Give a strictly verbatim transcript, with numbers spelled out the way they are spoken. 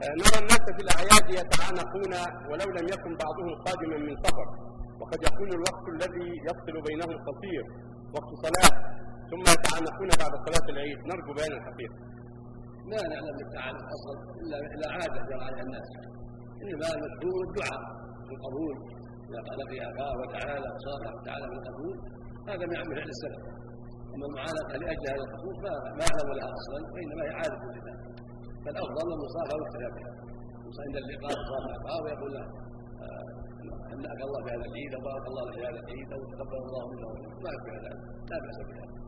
نرى الناس في الأعياد يتعانقون ولو لم يكن بعضهم قادما من سفر، وقد يكون الوقت الذي يفصل بينهم قصير، وقت صلاة، ثم يتعانقون بعد صلاة العيد. نرجو بيان الحقيقة. لا نعلم بالتعانق اصلا الا الا عاده جرى عليها الناس، انما المشهور الدعاء بالقبول، اذا قال في اخاه وتعالى وصالح تعالى بالقبول، هذا من عمل السلف. اما المعانقه لاجل هذا الخصوص ما يعلم لها اصلا، وانما هي عاده لله. فالافضل المصافحه والاكتفاء بها، عند اللقاء صافح اخاه ويقول له هنأك الله في هذا العيد، او بارك الله في هذا العيد، او تقبل الله منه، ما يكفي هذا، لا باس بها.